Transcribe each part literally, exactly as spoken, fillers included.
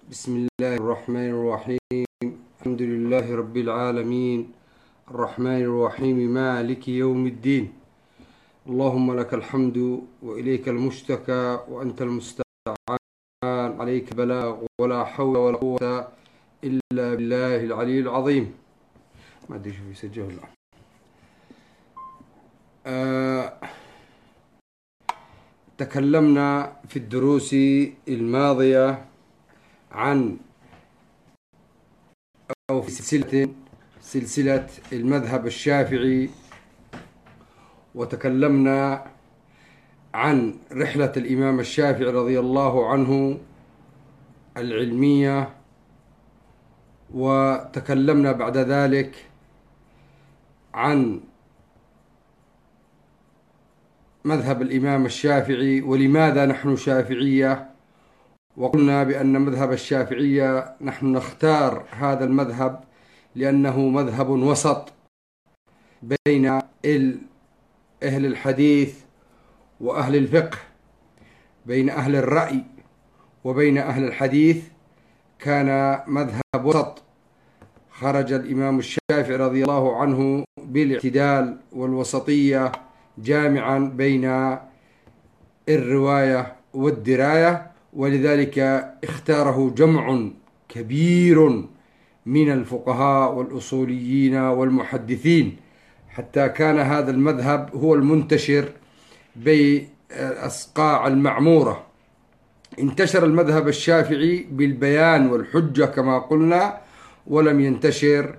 بسم الله الرحمن الرحيم. الحمد لله رب العالمين الرحمن الرحيم مالك يوم الدين. اللهم لك الحمد وإليك المشتكى وأنت المستعان، عليك البلاغ ولا حول ولا قوة إلا بالله العلي العظيم. ما أدري شو يسجل. أه تكلمنا في الدروس الماضية عن أو في سلسلة سلسلة المذهب الشافعي، وتكلمنا عن رحلة الإمام الشافعي رضي الله عنه العلمية، وتكلمنا بعد ذلك عن مذهب الإمام الشافعي ولماذا نحن شافعية، وقلنا بأن مذهب الشافعية نحن نختار هذا المذهب لأنه مذهب وسط بين أهل الحديث وأهل الفقه، بين أهل الرأي وبين أهل الحديث. كان مذهب وسط، خرج الإمام الشافعي رضي الله عنه بالاعتدال والوسطية، جامعا بين الرواية والدراية، ولذلك اختاره جمع كبير من الفقهاء والأصوليين والمحدثين، حتى كان هذا المذهب هو المنتشر بالأصقاع المعمورة. انتشر المذهب الشافعي بالبيان والحجة كما قلنا، ولم ينتشر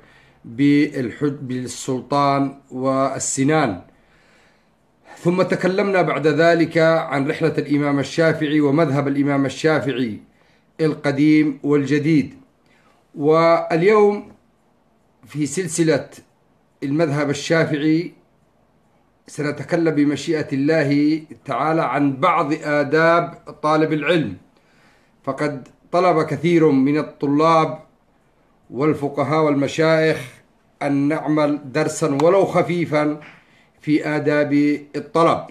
بالسلطان والسنان. ثم تكلمنا بعد ذلك عن رحلة الإمام الشافعي ومذهب الإمام الشافعي القديم والجديد. واليوم في سلسلة المذهب الشافعي سنتكلم بمشيئة الله تعالى عن بعض آداب طالب العلم. فقد طلب كثير من الطلاب والفقهاء والمشايخ أن نعمل درسا ولو خفيفا في آداب الطلب.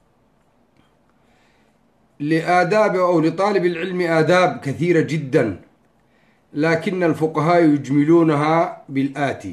لآداب أو لطالب العلم آداب كثيرة جدا، لكن الفقهاء يجملونها بالآتي.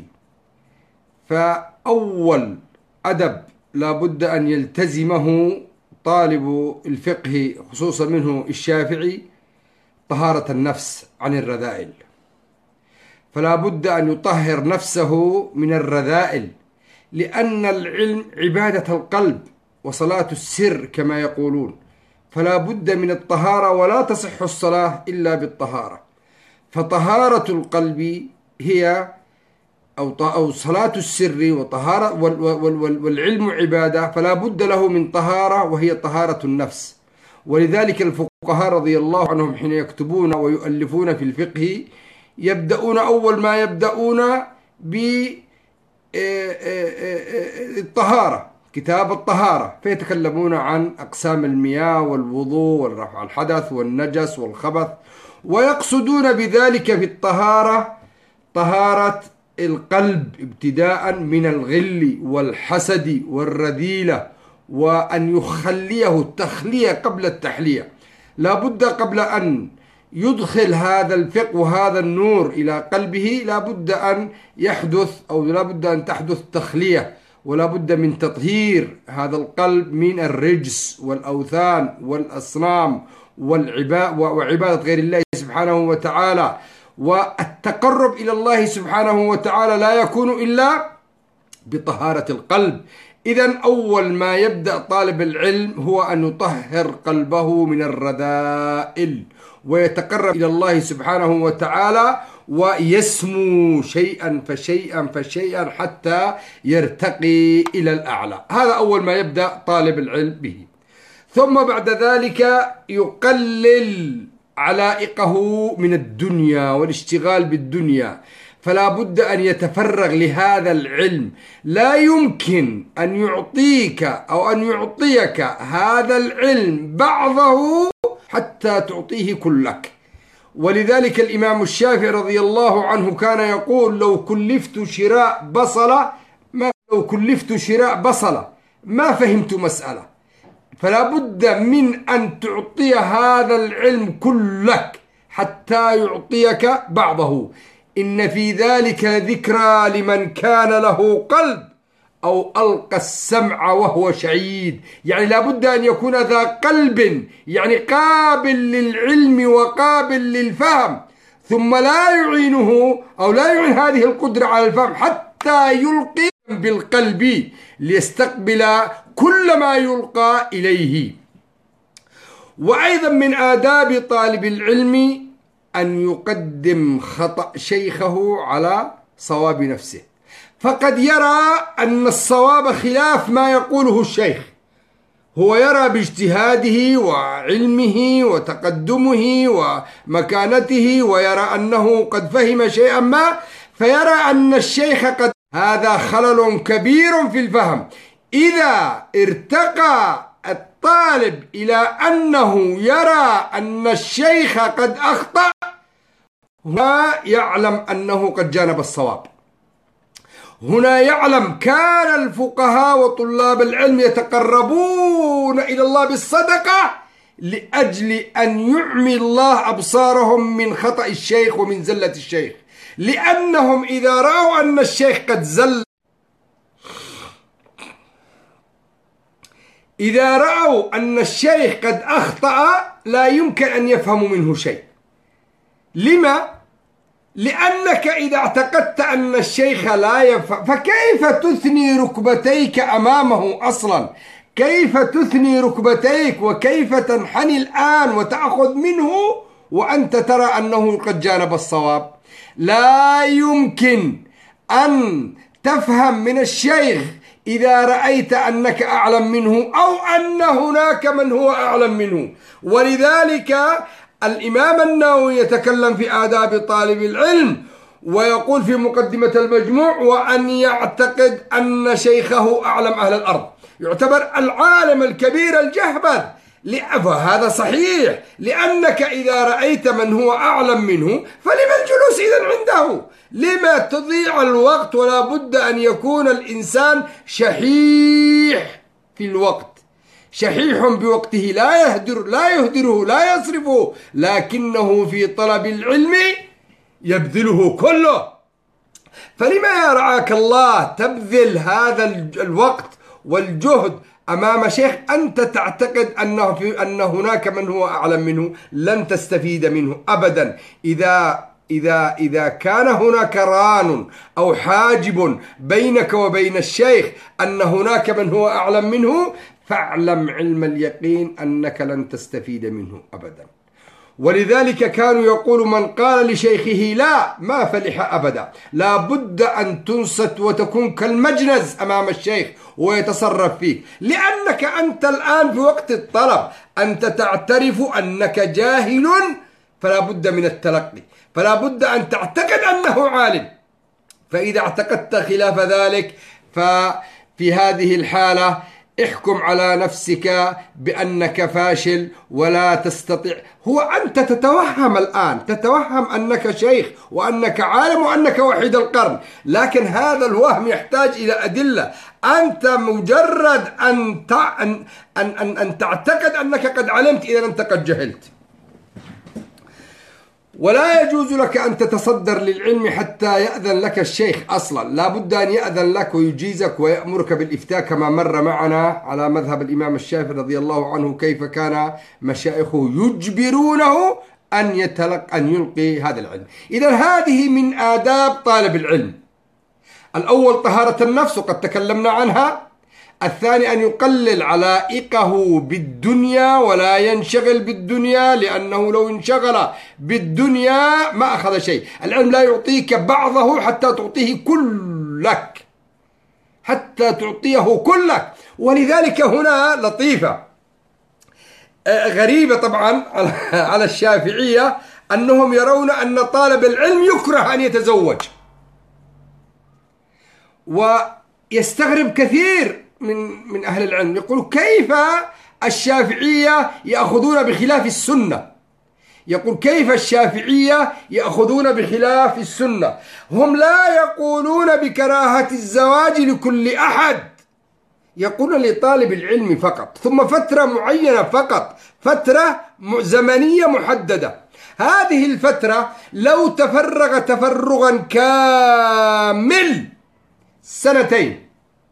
فأول أدب لا بد أن يلتزمه طالب الفقه خصوصا منه الشافعي طهارة النفس عن الرذائل. فلا بد أن يطهر نفسه من الرذائل، لأن العلم عبادة القلب وصلاة السر كما يقولون، فلا بد من الطهارة، ولا تصح الصلاة إلا بالطهارة. فطهارة القلب هي أو أو صلاة السر وطهارة والعلم عبادة، فلا بد له من طهارة وهي طهارة النفس. ولذلك الفقهاء رضي الله عنهم حين يكتبون ويؤلفون في الفقه يبدأون أول ما يبدأون بالطهارة، كتاب الطهارة، فيتكلمون عن أقسام المياه والوضوء والرفع الحدث والنجس والخبث، ويقصدون بذلك في الطهارة طهارة القلب ابتداء من الغل والحسد والرذيلة، وأن يخليه التخلية قبل التحلية. لا بد قبل أن يدخل هذا الفقه وهذا النور إلى قلبه لا بد أن يحدث أو لا بد أن تحدث تخلية، ولا بد من تطهير هذا القلب من الرجس والأوثان والأصنام وعبادة غير الله سبحانه وتعالى. والتقرب إلى الله سبحانه وتعالى لا يكون إلا بطهارة القلب. إذن أول ما يبدأ طالب العلم هو أن يطهر قلبه من الرذائل ويتقرب إلى الله سبحانه وتعالى، ويسمو شيئا فشيئا فشيئا حتى يرتقي إلى الأعلى. هذا أول ما يبدأ طالب العلم به. ثم بعد ذلك يقلل علائقه من الدنيا والاشتغال بالدنيا، فلا بد أن يتفرغ لهذا العلم. لا يمكن أن يعطيك أو أن يعطيك هذا العلم بعضه حتى تعطيه كلك. ولذلك الإمام الشافعي رضي الله عنه كان يقول: لو كلفت شراء بصلة ما لو كلفت شراء بصلة ما فهمت مسألة. فلا بد من أن تعطي هذا العلم كلك حتى يعطيك بعضه. إن في ذلك ذكرى لمن كان له قلب أو ألقى السمع وهو شهيد. يعني لابد أن يكون ذا قلب، يعني قابل للعلم وقابل للفهم، ثم لا يعينه أو لا يعين هذه القدرة على الفهم حتى يلقي بالقلب ليستقبل كل ما يلقى إليه. وأيضا من آداب طالب العلم أن يقدم خطأ شيخه على صواب نفسه، فقد يرى أن الصواب خلاف ما يقوله الشيخ، هو يرى باجتهاده وعلمه وتقدمه ومكانته ويرى أنه قد فهم شيئا ما، فيرى أن الشيخ قد، هذا خلل كبير في الفهم. إذا ارتقى الطالب إلى أنه يرى أن الشيخ قد أخطأ، هنا يعلم أنه قد جانب الصواب. هنا يعلم كان الفقهاء وطلاب العلم يتقربون إلى الله بالصدقة لأجل أن يعمي الله أبصارهم من خطأ الشيخ ومن زلة الشيخ، لأنهم إذا رأوا أن الشيخ قد زل، إذا رأوا أن الشيخ قد أخطأ لا يمكن أن يفهموا منه شيء. لما؟ لأنك إذا اعتقدت أن الشيخ لا يفهم، فكيف تثني ركبتيك أمامه أصلا؟ كيف تثني ركبتيك وكيف تنحني الآن وتأخذ منه وأنت ترى أنه قد جانب الصواب؟ لا يمكن أن تفهم من الشيخ إذا رأيت أنك أعلم منه أو أن هناك من هو أعلم منه. ولذلك الإمام النووي يتكلم في آداب طالب العلم ويقول في مقدمة المجموع: وأن يعتقد أن شيخه أعلم أهل الأرض، يعتبر العالم الكبير الجهبذ. فهذا صحيح، لأنك إذا رأيت من هو أعلم منه فلما الجلوس إذن عنده؟ لما تضيع الوقت؟ ولا بد أن يكون الإنسان شحيح في الوقت، شحيح بوقته، لا يهدر لا يهدره لا يصرفه، لكنه في طلب العلم يبذله كله. فلما يا رعاك الله تبذل هذا الوقت والجهد أمام شيخ أنت تعتقد أنه في أن هناك من هو أعلم منه؟ لن تستفيد منه أبدا. إذا إذا إذا كان هناك ران أو حاجب بينك وبين الشيخ أن هناك من هو أعلم منه، فاعلم علم اليقين أنك لن تستفيد منه أبدا. ولذلك كانوا يقول: من قال لشيخه لا ما فلح أبدا. لا بد أن تنصت وتكون كالمجنز أمام الشيخ ويتصرف فيك، لأنك أنت الآن في وقت الطلب، أنت تعترف أنك جاهل، فلا بد من التلقي، فلا بد أن تعتقد أنه عالم. فإذا اعتقدت خلاف ذلك ففي هذه الحالة احكم على نفسك بأنك فاشل ولا تستطيع. هو أنت تتوهم الآن، تتوهم أنك شيخ وأنك عالم وأنك وحيد القرن، لكن هذا الوهم يحتاج إلى أدلة. أنت مجرد أن أن أن أن تعتقد أنك قد علمت، إذا أنت قد جهلت. ولا يجوز لك أن تتصدر للعلم حتى يأذن لك الشيخ أصلا، لا بد أن يأذن لك ويجيزك ويأمرك بالإفتاء، كما مر معنا على مذهب الإمام الشافعي رضي الله عنه كيف كان مشايخه يجبرونه أن يتلق أن يلقي هذا العلم. إذا هذه من آداب طالب العلم. الأول طهارة النفس وقد تكلمنا عنها. الثاني أن يقلل علائقه بالدنيا ولا ينشغل بالدنيا، لأنه لو انشغل بالدنيا ما أخذ شيء. العلم لا يعطيك بعضه حتى تعطيه كلك، حتى تعطيه كلك. ولذلك هنا لطيفة غريبة طبعا على الشافعية، أنهم يرون أن طالب العلم يكره أن يتزوج، ويستغرب كثير من من أهل العلم، يقول: كيف الشافعية يأخذون بخلاف السنة؟ يقول: كيف الشافعية يأخذون بخلاف السنة؟ هم لا يقولون بكراهة الزواج لكل أحد، يقولون لطالب العلم فقط، ثم فترة معينة فقط، فترة زمنية محددة. هذه الفترة لو تفرغ تفرغا كامل سنتين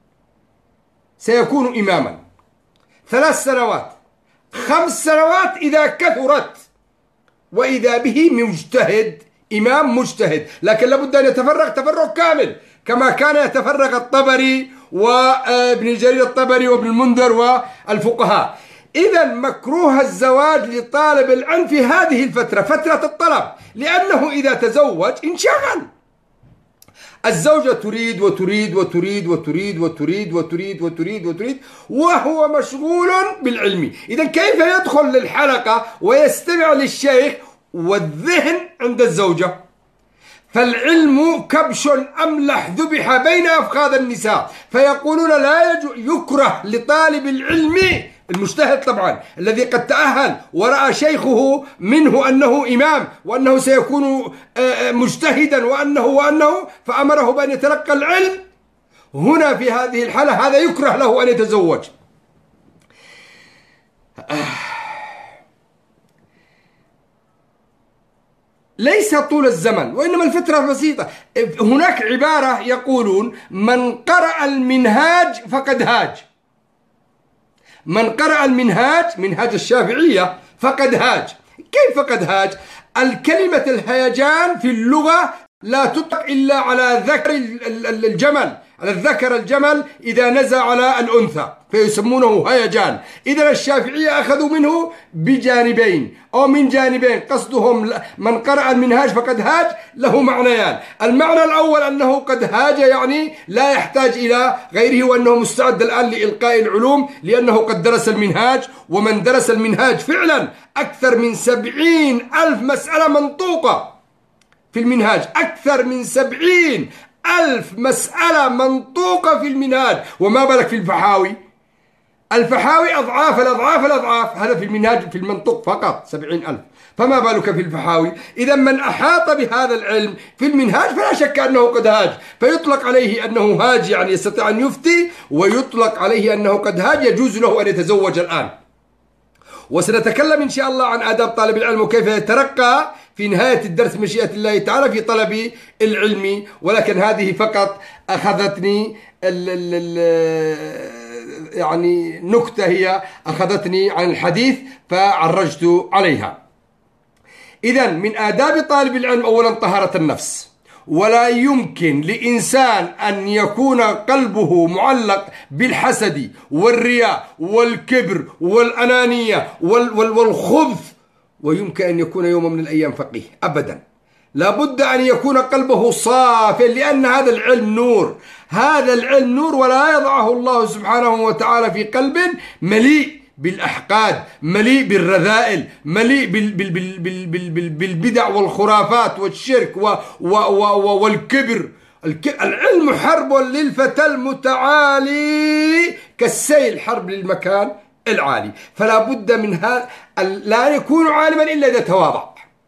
سيكون إماما، ثلاث سنوات، خمس سنوات إذا كثرت، وإذا به مجتهد، إمام مجتهد، لكن لابد أن يتفرغ تفرغ كامل كما كان يتفرغ الطبري وابن جرير الطبري وابن المنذر والفقهاء. إذا مكروه الزواج لطالب العلم في هذه الفترة، فترة الطلب، لأنه إذا تزوج انشغل. الزوجة تريد وتريد وتريد وتريد وتريد وتريد وتريد وتريد وهو مشغول بالعلم. إذا كيف يدخل للحلقة ويستمع للشيخ والذهن عند الزوجة؟ فالعلم كبش أملح ذبح بين أفخاذ النساء، فيقولون لا يكره لطالب العلم المجتهد طبعا الذي قد تأهل ورأى شيخه منه أنه إمام وأنه سيكون مجتهدا وأنه وأنه فأمره بأن يتلقى العلم. هنا في هذه الحالة هذا يكره له أن يتزوج. ليس طول الزمن وإنما الفترة بسيطة. هناك عبارة يقولون من قرأ المنهاج فقد هاج. من قرأ المنهاج، منهاج الشافعية، فقد هاج. كيف فقد هاج؟ الكلمة الهيجان في اللغة لا تطلق إلا على ذكر الجمل، على الذكر الجمل إذا نزع على الأنثى فيسمونه هيجان. إذا الشافعية أخذوا منه بجانبين أو من جانبين، قصدهم من قرأ المنهاج فقد هاج له معنيان. المعنى الأول أنه قد هاج يعني لا يحتاج إلى غيره، وأنه مستعد الآن لإلقاء العلوم لأنه قد درس المنهاج. ومن درس المنهاج فعلا أكثر من سبعين ألف مسألة منطوقة في المنهاج، أكثر من سبعين ألف مسألة منطوقة في المنهاج، وما بالك في الفحاوي. الفحاوي أضعاف الأضعاف الأضعاف، هذا في المنهاج في المنطق فقط سبعين ألف، فما بالك في الفحاوي. إذا من أحاط بهذا العلم في المنهاج فلا شك أنه قد هاج، فيطلق عليه أنه هاج يعني يستطيع أن يفتي، ويطلق عليه أنه قد هاج يجوز له أن يتزوج الآن. وسنتكلم إن شاء الله عن آداب طالب العلم وكيف يترقى في نهاية الدرس مشيئة الله تعالى في طلب العلم. ولكن هذه فقط أخذتني ال ال ال يعني نكتة هي أخذتني عن الحديث فعرجت عليها. إذن من آداب طالب العلم أولا طهارة النفس، ولا يمكن لإنسان أن يكون قلبه معلق بالحسد والرياء والكبر والأنانية والخبث ويمكن أن يكون يوم من الأيام فقيه أبدا. لابد أن يكون قلبه صافيا، لأن هذا العلم نور، هذا العلم نور، ولا يضعه الله سبحانه وتعالى في قلب مليء بالأحقاد، مليء بالرذائل، مليء بال بال بال بال بال بال بالبدع والخرافات والشرك و و و والكبر. العلم حرب للفتى المتعالي كالسيل حرب للمكان العالي. فلا بد من هذا، لا يكون عالما إلا إذا تواضع،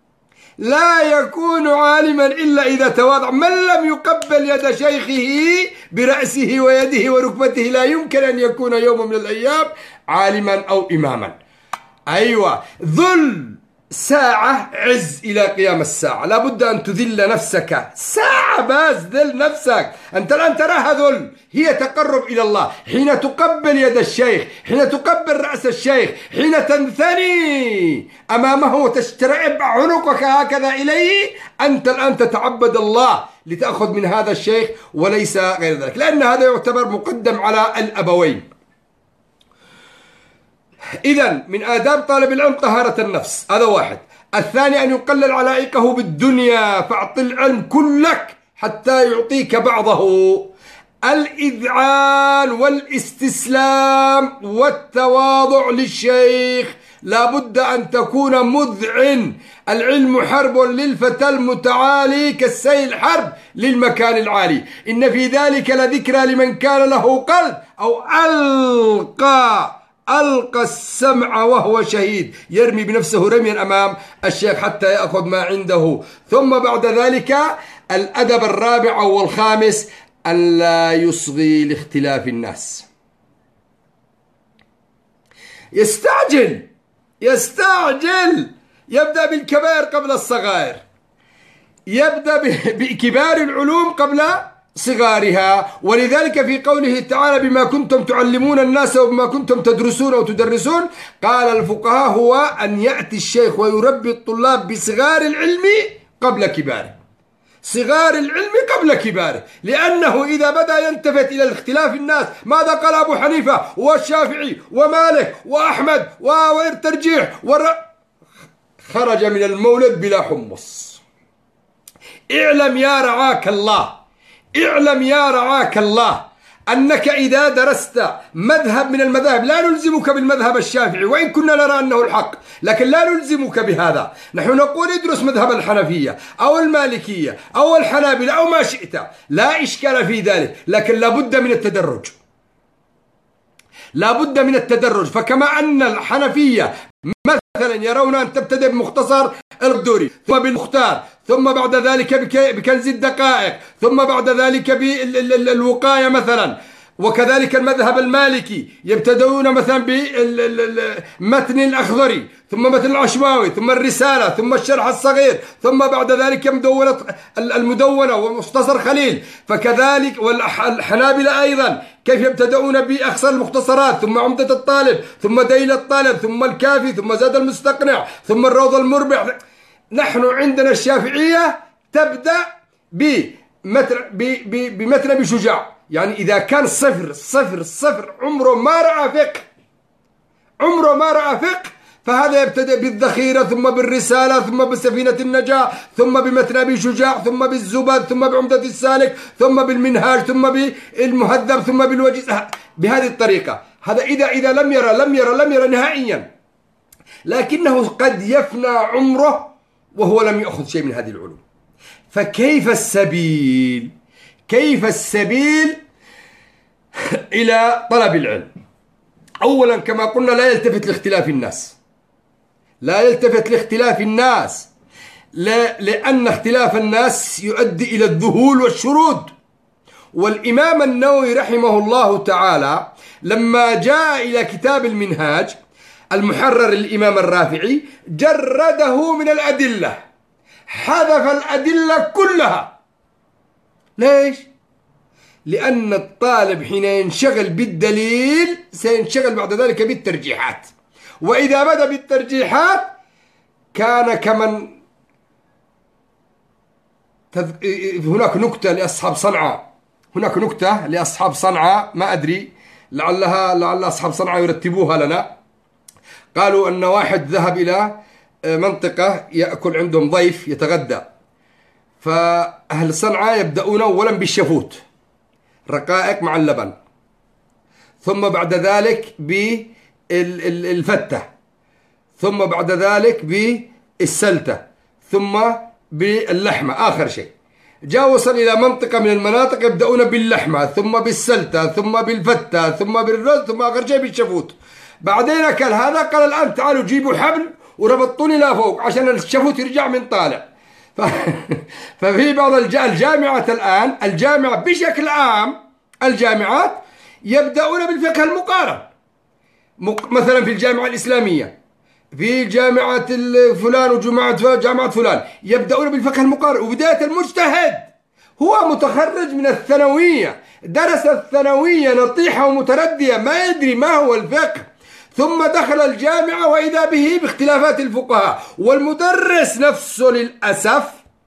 لا يكون عالما إلا إذا تواضع. من لم يقبل يد شيخه برأسه ويده وركبته لا يمكن أن يكون يوم من الأيام عالما أو إماما. أيوة، ذل ساعة عز إلى قيام الساعة. لا بد أن تذل نفسك ساعة بس، ذل نفسك. أنت الآن تراها ذل، هي تقرب إلى الله. حين تقبل يد الشيخ، حين تقبل رأس الشيخ، حين تنثني أمامه وتشترعب عنقك هكذا إليه، أنت الآن تتعبد الله لتأخذ من هذا الشيخ وليس غير ذلك، لأن هذا يعتبر مقدم على الأبوين. إذن من آداب طالب العلم طهارة النفس، هذا واحد. الثاني أن يقلل علائقه بالدنيا، فاعط العلم كلك حتى يعطيك بعضه. الإذعان والاستسلام والتواضع للشيخ، لا بد أن تكون مذعن. العلم حرب للفتى المتعالي كالسيل حرب للمكان العالي. إن في ذلك لذكرى لمن كان له قلب أو ألقى ألقى السمع وهو شهيد، يرمي بنفسه رميا أمام الشيخ حتى يأخذ ما عنده. ثم بعد ذلك الأدب الرابع والخامس أن لا يصغي لاختلاف الناس. يستعجل يستعجل يبدأ بالكبائر قبل الصغائر، يبدأ بكبار العلوم قبل صغارها. ولذلك في قوله تعالى بما كنتم تعلمون الناس وبما كنتم تدرسون أو تدرسون، قال الفقهاء هو أن يأتي الشيخ ويربي الطلاب بصغار العلم قبل كباره، صغار العلم قبل كباره، لأنه إذا بدأ يلتفت إلى الاختلاف الناس، ماذا قال أبو حنيفة والشافعي ومالك وأحمد والترجيح ور... خرج من المولد بلا حمص. اعلم يا رعاك الله، اعلم يا رعاك الله أنك إذا درست مذهب من المذاهب، لا نلزمك بالمذهب الشافعي وإن كنا نرى أنه الحق، لكن لا نلزمك بهذا. نحن نقول ادرس مذهب الحنفية أو المالكية أو الحنابلة أو ما شئت، لا إشكال في ذلك، لكن لا بد من التدرج، لا بد من التدرج. فكما أن الحنفية مثلا يرون أن تبتدئ بمختصر القدوري ثم بالمختار ثم بعد ذلك بكنز الدقائق ثم بعد ذلك بالوقاية مثلا، وكذلك المذهب المالكي يبتدؤون مثلا بمتن الأخضري ثم متن العشماوي ثم الرسالة ثم الشرح الصغير ثم بعد ذلك مدونة المدونة ومختصر خليل. فكذلك والحنابلة أيضا كيف يبتدؤون بأخصر المختصرات ثم عمدة الطالب ثم دليل الطالب ثم الكافي ثم زاد المستقنع ثم الروض المربع. نحن عندنا الشافعية تبدأ بمتن أبي شجاع، يعني إذا كان صفر صفر صفر عمره ما رأى فقه، عمره ما رأى فقه، فهذا يبتدئ بالذخيرة ثم بالرسالة ثم بسفينة النجاة ثم بمتن أبي شجاع ثم بالزبد ثم بعمدة السالك ثم بالمنهاج ثم بالمهذب ثم بالوجيز، بهذه الطريقة. هذا إذا إذا لم يرى لم يرى لم يرى نهائيا، لكنه قد يفنى عمره وهو لم يأخذ شيء من هذه العلوم. فكيف السبيل؟ كيف السبيل إلى طلب العلم؟ أولا كما قلنا لا يلتفت لاختلاف الناس، لا يلتفت لاختلاف الناس، لا لأن اختلاف الناس يؤدي إلى الذهول والشرود. والإمام النووي رحمه الله تعالى لما جاء إلى كتاب المنهاج المحرر الإمام الرافعي جرده من الأدلة، حذف الأدلة كلها. ليش؟ لأن الطالب حين ينشغل بالدليل سينشغل بعد ذلك بالترجيحات، وإذا بدأ بالترجيحات كان كمن تذ... هناك نكتة لأصحاب صنعاء، هناك نكتة لأصحاب صنعاء ما أدري لعلها لعل أصحاب صنعاء يرتبوها لنا. قالوا أن واحد ذهب إلى منطقة يأكل عندهم ضيف يتغدى، فأهل صنعاء يبدأون أولا بالشفوت رقائق مع اللبن، ثم بعد ذلك بالفتة، ثم بعد ذلك بالسلتة، ثم باللحمة آخر شيء. جاء وصل إلى منطقة من المناطق يبدأون باللحمة ثم بالسلتة ثم بالفتة ثم بالرز ثم آخر شيء بالشفوت. بعدين أكل هذا قال الآن تعالوا جيبوا حبل وربطوني لا فوق عشان الشفوت يرجع من طالع. ففي بعض الجامعات الآن، الجامعة بشكل عام الجامعات يبدأون بالفقه المقارن، مثلا في الجامعة الإسلامية في جامعة فلان وجامعة جامعة فلان يبدأون بالفقه المقارن. وبداية المجتهد هو متخرج من الثانوية، درس الثانوية نطيحة ومتردية ما يدري ما هو الفقه، ثم دخل الجامعة وإذا به باختلافات الفقهاء، والمدرس نفسه للأسف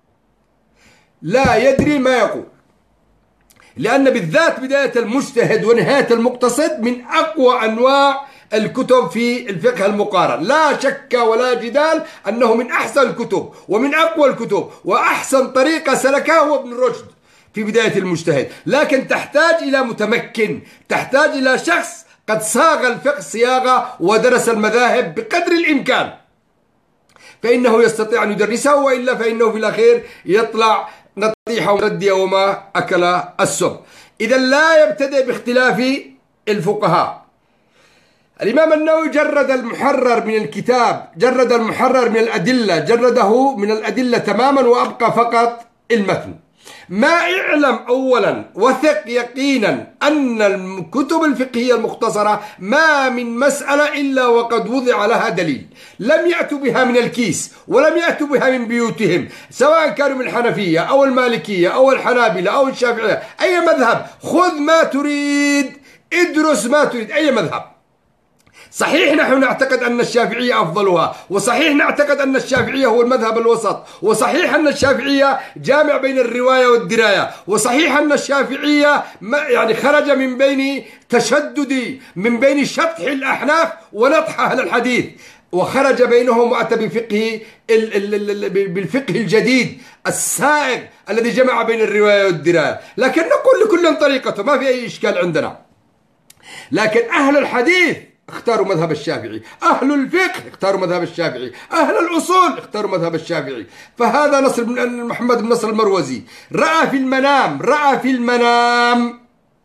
لا يدري ما يقول، لأن بالذات بداية المجتهد ونهاية المقتصد من أقوى أنواع الكتب في الفقه المقارن، لا شك ولا جدال أنه من أحسن الكتب ومن أقوى الكتب، وأحسن طريقة سلكها هو ابن رشد في بداية المجتهد. لكن تحتاج إلى متمكن، تحتاج إلى شخص قد صاغ الفقه صياغة ودرس المذاهب بقدر الإمكان، فإنه يستطيع أن يدرسه، وإلا فإنه في الأخير يطلع نطيحة وردية وما أكل السم. إذا لا يبتدئ باختلاف الفقهاء. الإمام النووي جرد المحرر من الكتاب، جرد المحرر من الأدلة، جرده من الأدلة تماما وأبقى فقط المتن. ما اعلم أولا وثق يقينا أن الكتب الفقهية المختصرة ما من مسألة إلا وقد وضع لها دليل، لم يأتوا بها من الكيس ولم يأتوا بها من بيوتهم، سواء كانوا من الحنفية أو المالكية أو الحنابلة أو الشافعية، أي مذهب، خذ ما تريد، ادرس ما تريد، أي مذهب. صحيح نحن نعتقد أن الشافعية أفضلها، وصحيح نعتقد أن الشافعية هو المذهب الوسط، وصحيح أن الشافعية جامع بين الرواية والدراية، وصحيح أن الشافعية يعني خرج من بين تشدد، من بين شطح الأحناف ونطح أهل الحديث، وخرج بينهم وأتى بفقه بالفقه الجديد السائغ الذي جمع بين الرواية والدراية. لكن نقول لكل طريقته، ما في أي إشكال عندنا. لكن أهل الحديث اختاروا مذهب الشافعي، أهل الفقه اختاروا مذهب الشافعي، أهل الأصول اختاروا مذهب الشافعي. فهذا نصر بن محمد بن نصر المروزي رأى في المنام رأى في المنام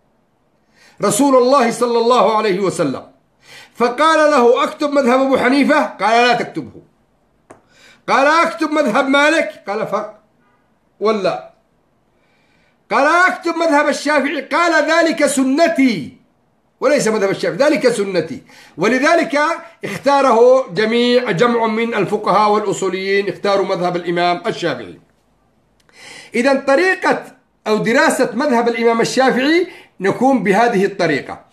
رسول الله صلى الله عليه وسلم، فقال له: أكتب مذهب أبو حنيفة؟ قال: لا تكتبه. قال: أكتب مذهب مالك؟ قال: فق ولا. قال: أكتب مذهب الشافعي؟ قال: ذلك سنتي وليس مذهب الشافعي، ذلك سنتي. ولذلك اختاره جميع جمع من الفقهاء والأصوليين، اختاروا مذهب الإمام الشافعي. إذا طريقة أو دراسة مذهب الإمام الشافعي نكون بهذه الطريقة.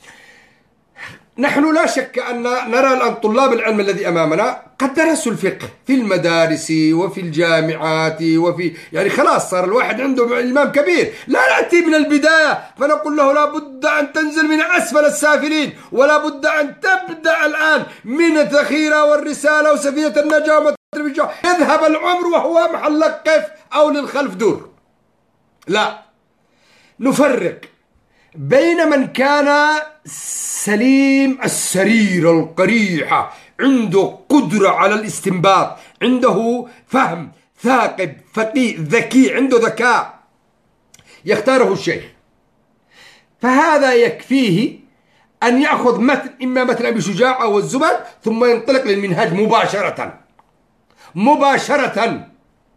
نحن لا شك أن نرى الآن طلاب العلم الذي أمامنا قد درسوا الفقه في المدارس وفي الجامعات وفي يعني خلاص صار الواحد عنده إمام كبير. لا نأتي من البداية فنقول له لا بد أن تنزل من أسفل السافلين، ولا بد أن تبدأ الآن من الذخيرة والرسالة وسفينة النجاة ومتربجة، يذهب العمر وهو محلك قف أو للخلف دور. لا، نفرق بين من كان سليم السريرة القريحة، عنده قدرة على الاستنباط، عنده فهم، ثاقب، فقيه، ذكي، عنده ذكاء، يختاره الشيخ، فهذا يكفيه أن يأخذ متن إما متن أبي شجاع أو الزبد ثم ينطلق للمنهاج مباشرة مباشرة.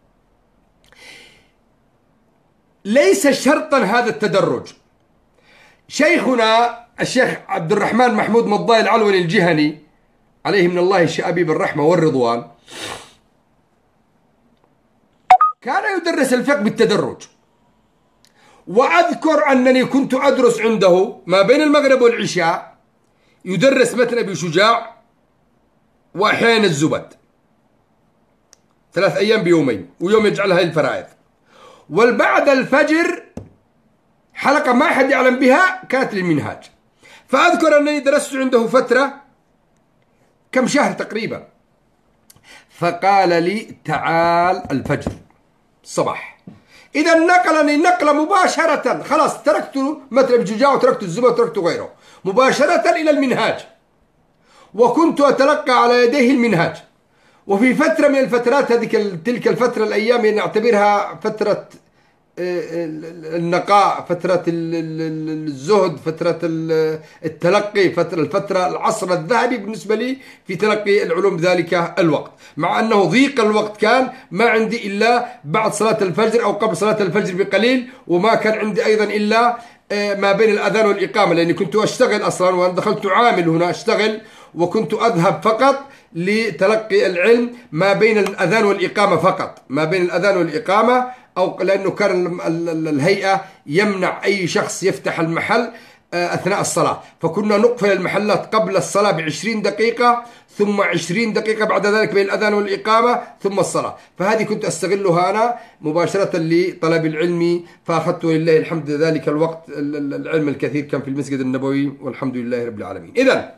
ليس شرطا هذا التدرج. شيخنا الشيخ عبد الرحمن محمود مضاي العلوني الجهني عليه من الله شأبيب الرحمة والرضوان كان يدرس الفقه بالتدرج. وأذكر أنني كنت أدرس عنده ما بين المغرب والعشاء، يدرس متن أبي شجاع وأحيانا الزبد، ثلاث أيام بيومين، ويوم يجعلها الفرائض، والبعد الفجر حلقة ما أحد يعلم بها كانت للمنهاج. فأذكر أنني درست عنده فترة كم شهر تقريبا، فقال لي: تعال الفجر الصباح. إذا نقلني نقلة مباشرة، خلاص تركت متن بجوجاء وتركت الزبد وتركت غيره، مباشرة إلى المنهاج، وكنت أتلقى على يديه المنهاج. وفي فترة من الفترات، هذه تلك الفترة الأيام نعتبرها فترة النقاء، فترة الزهد، فترة التلقي، فترة الفترة العصر الذهبي بالنسبة لي في تلقي العلوم ذلك الوقت، مع أنه ضيق الوقت كان، ما عندي إلا بعد صلاة الفجر أو قبل صلاة الفجر بقليل، وما كان عندي أيضا إلا ما بين الأذان والإقامة، لأني كنت أشتغل أصلا، وأنا دخلت عامل هنا أشتغل، وكنت أذهب فقط لتلقي العلم ما بين الأذان والإقامة فقط، ما بين الأذان والإقامة، أو لأنه كان الهيئة يمنع أي شخص يفتح المحل أثناء الصلاة، فكنا نقفل المحلات قبل الصلاة بعشرين دقيقة، ثم عشرين دقيقة بعد ذلك بين الأذان والإقامة، ثم الصلاة. فهذه كنت أستغلها أنا مباشرة لطلب العلم، فأخذت ولله الحمد ذلك الوقت العلم الكثير كان في المسجد النبوي، والحمد لله رب العالمين. إذن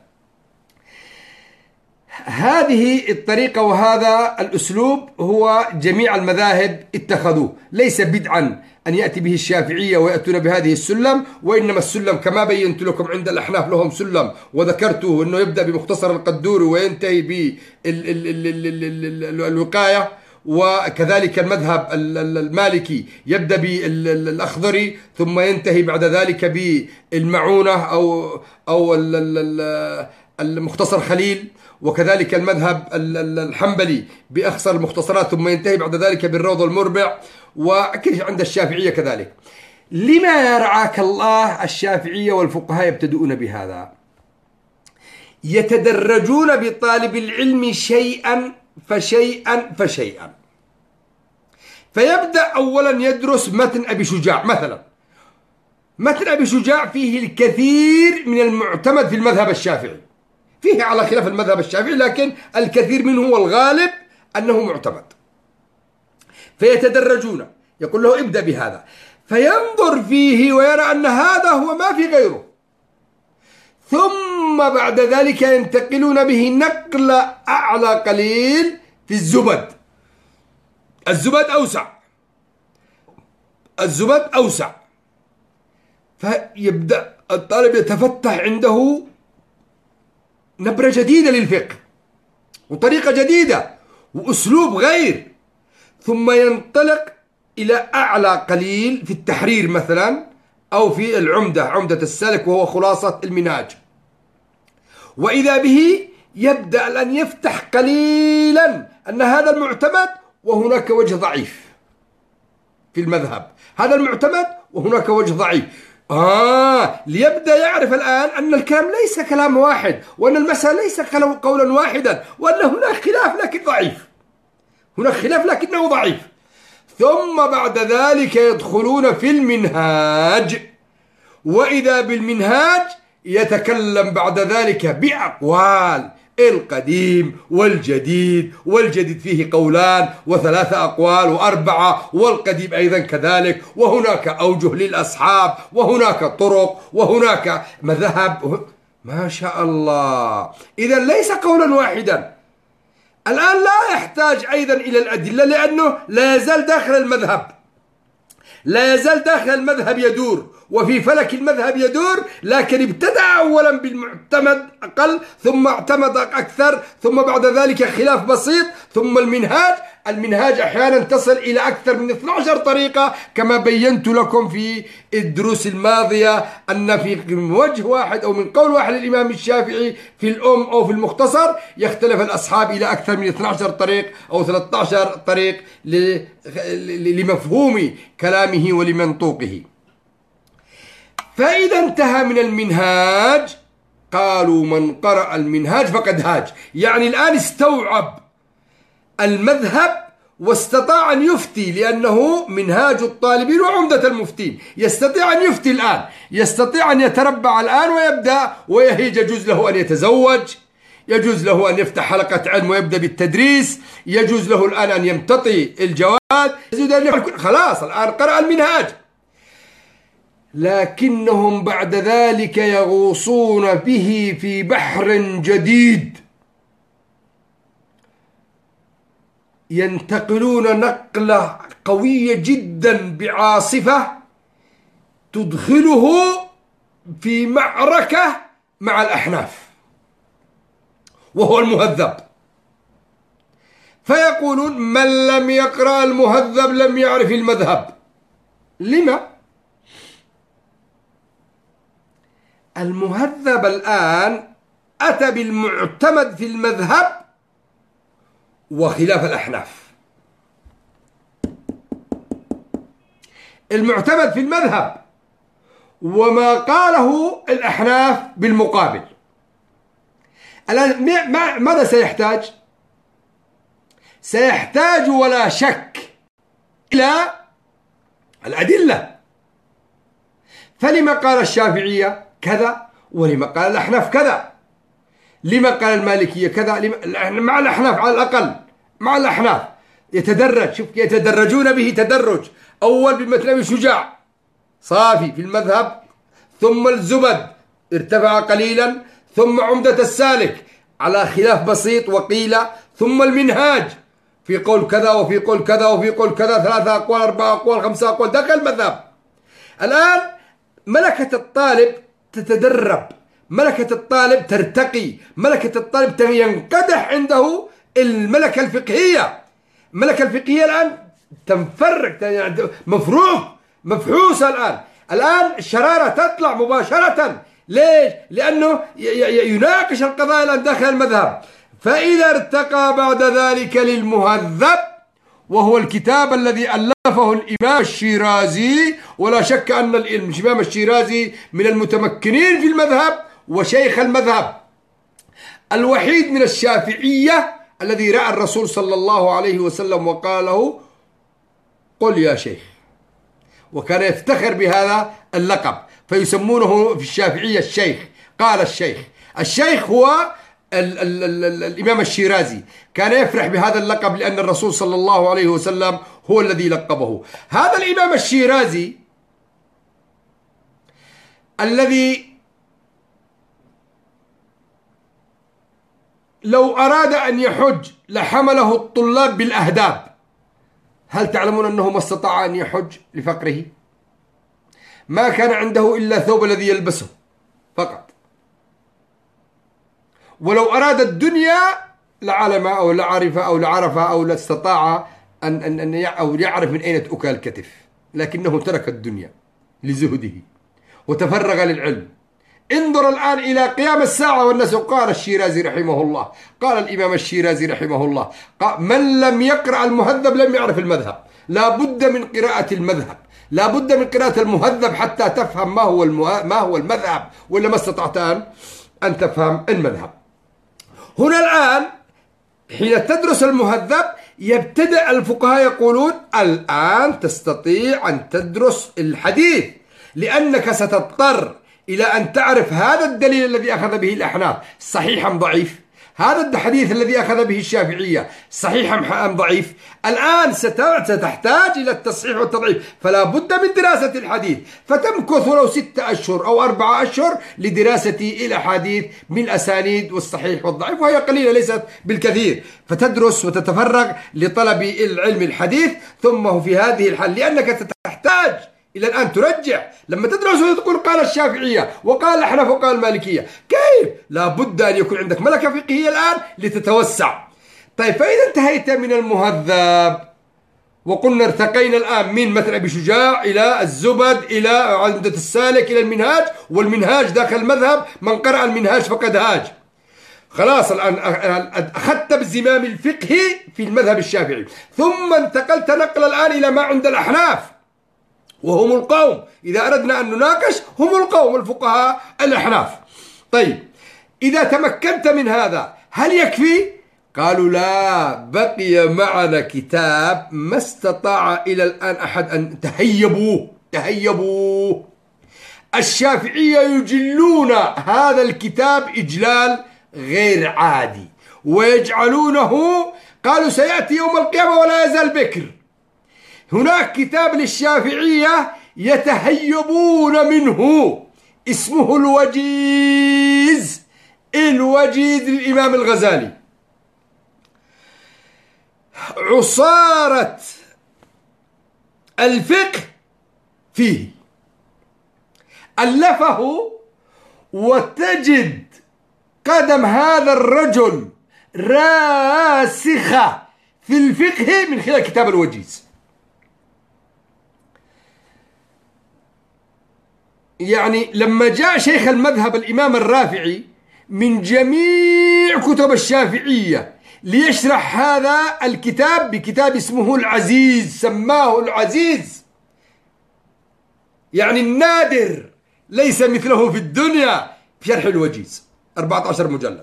هذه الطريقة وهذا الأسلوب هو جميع المذاهب اتخذوه، ليس بدعا أن يأتي به الشافعية ويأتون بهذه السلم، وإنما السلم كما بينت لكم عند الأحناف لهم سلم، وذكرته أنه يبدأ بمختصر القدوري وينتهي بالوقاية، وكذلك المذهب المالكي يبدأ بالأخضري ثم ينتهي بعد ذلك بالمعونة أو أو المختصر خليل، وكذلك المذهب الحنبلي بأخصر المختصرات ثم ينتهي بعد ذلك بالروض المربع، وكيف عند الشافعية كذلك. لما يرعاك الله الشافعية والفقهاء يبتدؤون بهذا؟ يتدرجون بطالب العلم شيئا فشيئا فشيئا. فيبدأ أولا يدرس متن أبي شجاع مثلا. متن أبي شجاع فيه الكثير من المعتمد في المذهب الشافعي، فيه على خلاف المذهب الشافعي لكن الكثير منه والغالب أنه معتمد. فيتدرجون، يقول له ابدأ بهذا، فينظر فيه ويرى أن هذا هو ما في غيره، ثم بعد ذلك ينتقلون به نقل أعلى قليل في الزبد. الزبد أوسع، الزبد أوسع، فيبدأ الطالب يتفتح عنده نبرة جديدة للفقه وطريقة جديدة وأسلوب غير، ثم ينطلق إلى أعلى قليل في التحرير مثلا، أو في العمدة، عمدة السالك وهو خلاصة المنهاج. وإذا به يبدأ الآن يفتح قليلا أن هذا المعتمد وهناك وجه ضعيف في المذهب، هذا المعتمد وهناك وجه ضعيف. آه ليبدأ يعرف الآن أن الكلام ليس كلام واحد، وأن المسألة ليس قولا واحدا، وأن هناك خلاف لكن ضعيف، هناك خلاف لكنه ضعيف. ثم بعد ذلك يدخلون في المنهاج، وإذا بالمنهاج يتكلم بعد ذلك بأقوال القديم والجديد، والجديد فيه قولان وثلاثة أقوال وأربعة، والقديم أيضا كذلك، وهناك أوجه للأصحاب، وهناك طرق، وهناك مذهب، ما شاء الله. إذا ليس قولا واحدا. الآن لا يحتاج أيضا إلى الأدلة، لأنه لا يزال داخل المذهب، لا يزال داخل المذهب يدور، وفي فلك المذهب يدور، لكن ابتدأ أولا بالمعتمد أقل، ثم اعتمد أكثر، ثم بعد ذلك خلاف بسيط، ثم المنهاج. المنهاج أحيانا تصل إلى أكثر من اثنتي عشرة طريقة، كما بينت لكم في الدروس الماضية أن في وجه واحد أو من قول واحد للإمام الشافعي في الأم أو في المختصر يختلف الأصحاب إلى أكثر من اثنتي عشرة طريق أو ثلاثة عشر طريق لمفهوم كلامه ولمنطوقه. فإذا انتهى من المنهاج قالوا من قرأ المنهاج فقد هاج، يعني الآن استوعب المذهب واستطاع أن يفتي، لأنه منهاج الطالبين وعمدة المفتين، يستطيع أن يفتي الآن، يستطيع أن يتربع الآن ويبدأ ويهيج. يجوز له أن يتزوج، يجوز له أن يفتح حلقة علم ويبدأ بالتدريس، يجوز له الآن أن يمتطي الجواد، يجوز أن يفعل، خلاص الآن قرأ المنهاج. لكنهم بعد ذلك يغوصون به في بحر جديد، ينتقلون نقلة قوية جدا بعاصفة تدخله في معركة مع الأحناف وهو المهذب. فيقولون من لم يقرأ المهذب لم يعرف المذهب. لما؟ المهذب الآن أتى بالمعتمد في المذهب وخلاف الأحناف. المعتمد في المذهب وما قاله الأحناف بالمقابل. الآن ماذا سيحتاج؟ سيحتاج ولا شك إلى الأدلة. فلما قال الشافعية كذا، ولما قال الأحناف كذا، لما قال المالكية كذا، لما مع الأحناف على الأقل، مع الأحناف يتدرج. شوف يتدرجون به تدرج. أول بمثل أبي شجاع صافي في المذهب، ثم الزبد ارتفع قليلا، ثم عمدة السالك على خلاف بسيط وقيل، ثم المنهاج في قول كذا وفي قول كذا وفي قول كذا، ثلاثة أقوال أربعة أقوال خمسة أقوال، دخل المذهب. الآن ملكة الطالب تتدرب، ملكة الطالب ترتقي، ملكة الطالب ينقدح عنده الملكة الفقهية. الملكة الفقهية الآن تنفرق، مفروض مفحوسة الآن. الآن الشرارة تطلع مباشرة. ليش؟ لأنه يناقش القضايا الآن داخل المذهب. فإذا ارتقى بعد ذلك للمهذب وهو الكتاب الذي ألفه الإمام الشيرازي، ولا شك أن الإمام الشيرازي من المتمكنين في المذهب وشيخ المذهب الوحيد من الشافعية الذي رأى الرسول صلى الله عليه وسلم وقال له قل يا شيخ، وكان يفتخر بهذا اللقب، فيسمونه في الشافعية الشيخ. قال الشيخ، الشيخ هو ال ال ال ال الإمام الشيرازي، كان يفرح بهذا اللقب لأن الرسول صلى الله عليه وسلم هو الذي لقبه. هذا الإمام الشيرازي الذي لو أراد أن يحج لحمله الطلاب بالأهداب، هل تعلمون أنه ما استطاع أن يحج لفقره؟ ما كان عنده إلا ثوب الذي يلبسه فقط، ولو أراد الدنيا لعلم أو لعرف أو لعرف أو لاستطاع أن أن أن أو يعرف من أين تؤكل الكتف، لكنه ترك الدنيا لزهده وتفرغ للعلم. انظر الآن إلى قيام الساعة والناس. قال الشيرازي رحمه الله، قال الإمام الشيرازي رحمه الله، قال من لم يقرأ المهذب لم يعرف المذهب. لا بد من قراءة المذهب، لا بد من قراءة المهذب حتى تفهم ما هو ما هو المذهب، ولا ما استطعت أن أن تفهم المذهب. هنا الآن حين تدرس المهذب يبتدأ الفقهاء يقولون الآن تستطيع أن تدرس الحديث، لأنك ستضطر إلى أن تعرف هذا الدليل الذي أخذ به الأحناف صحيح أم ضعيف، هذا الحديث الذي أخذ به الشافعية صحيح أم ضعيف. الآن ستحتاج إلى التصحيح والتضعيف، فلا بد من دراسة الحديث، فتمكث لو ستة أشهر أو أربعة أشهر لدراسة الأحاديث من الأسانيد والصحيح والضعيف، وهي قليلة ليست بالكثير، فتدرس وتتفرغ لطلب العلم الحديث. ثم في هذه الحال لأنك تحتاج إلى الآن ترجع، لما تدرس وتقول قال الشافعية وقال الأحناف وقال المالكية، كيف؟ لا بد أن يكون عندك ملكة فقهية الآن لتتوسع. طيب، فإذا انتهيت من المهذب وقلنا ارتقينا الآن من مثل أبي شجاع إلى الزبد إلى عمدة السالك إلى المنهاج، والمنهاج داخل المذهب من قرأ المنهاج فقد هاج. خلاص الآن أخذت بالزمام الفقهي في المذهب الشافعي، ثم انتقلت نقل الآن إلى ما عند الأحناف وهم القوم، إذا أردنا أن نناقش هم القوم الفقهاء الأحناف. طيب، إذا تمكنت من هذا هل يكفي؟ قالوا لا، بقي معنا كتاب ما استطاع إلى الآن أحد أن تهيبوه تهيبوه الشافعية يجلون هذا الكتاب إجلال غير عادي، ويجعلونه قالوا سيأتي يوم القيامة ولا يزال بكر. هناك كتاب للشافعية يتهيبون منه اسمه الوجيز، الوجيز للإمام الغزالي. عصارة الفقه فيه ألفه، وتجد قدم هذا الرجل راسخة في الفقه من خلال كتاب الوجيز. يعني لما جاء شيخ المذهب الإمام الرافعي من جميع كتب الشافعية ليشرح هذا الكتاب بكتاب اسمه العزيز، سماه العزيز، يعني النادر ليس مثله في الدنيا، في شرح الوجيز أربعة عشر مجلد.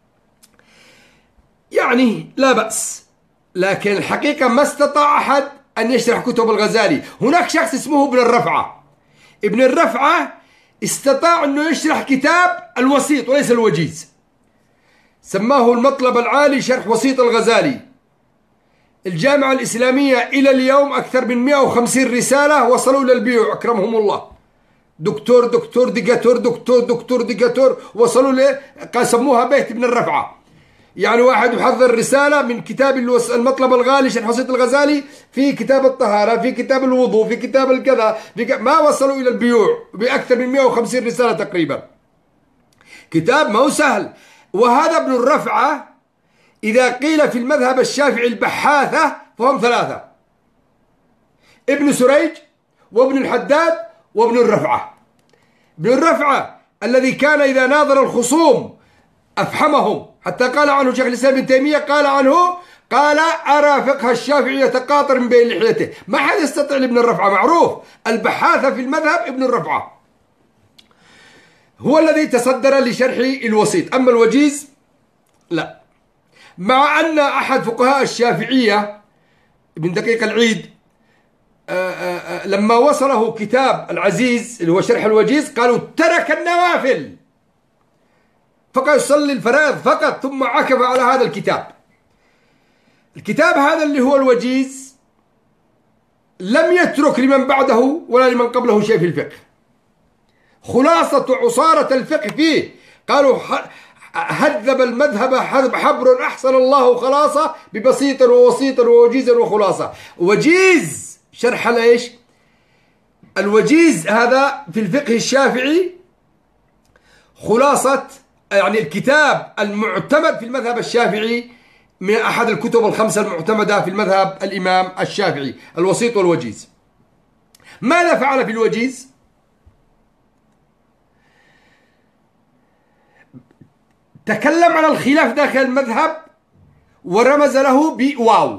يعني لا بأس، لكن الحقيقة ما استطاع أحد أن يشرح كتب الغزالي. هناك شخص اسمه ابن الرفعة، ابن الرفعة استطاع أنه يشرح كتاب الوسيط وليس الوجيز، سماه المطلب العالي شرح وسيط الغزالي. الجامعة الإسلامية إلى اليوم أكثر من مئة وخمسين رسالة وصلوا إلى البيوع أكرمهم الله، دكتور دكتور ديكاتور دكتور دكتور ديكاتور، وصلوا له سموها بيت ابن الرفعة. يعني واحد يحضر رسالة من كتاب المطلب الغالي شرح وسيط الغزالي، في كتاب الطهارة، في كتاب الوضوء، في كتاب الكذا، في ك... ما وصلوا إلى البيوع بأكثر من مئة وخمسين رسالة تقريبا. كتاب ما هو سهل. وهذا ابن الرفعة إذا قيل في المذهب الشافعي البحاثة فهم ثلاثة: ابن سريج وابن الحداد وابن الرفعة. ابن الرفعة الذي كان إذا ناظر الخصوم أفحمهم، حتى قال عنه شيخ الإسلام ابن تيمية قال عنه قال أرى فقه الشافعي يتقاطر من بين لحيته. ما حد يستطيع ابن الرفعة، معروف البحاثة في المذهب ابن الرفعة هو الذي تصدر لشرح الوسيط، أما الوجيز لا. مع أن أحد فقهاء الشافعية ابن دقيق العيد آآ آآ لما وصله كتاب العزيز اللي هو شرح الوجيز قالوا ترك النوافل فقط يصلي الفرائض فقط، ثم عكف على هذا الكتاب. الكتاب هذا اللي هو الوجيز لم يترك لمن بعده ولا لمن قبله شيء في الفقه. خلاصة عصارة الفقه فيه قالوا هذب المذهب حبر أحسن الله خلاصة ببسيط ووسيط ووجيز وخلاصة. وجيز شرح ليش؟ الوجيز هذا في الفقه الشافعي خلاصة، يعني الكتاب المعتمد في المذهب الشافعي من أحد الكتب الخمسة المعتمدة في المذهب الإمام الشافعي، الوسيط والوجيز. ماذا فعل في الوجيز؟ تكلم عن الخلاف داخل المذهب ورمز له بواو،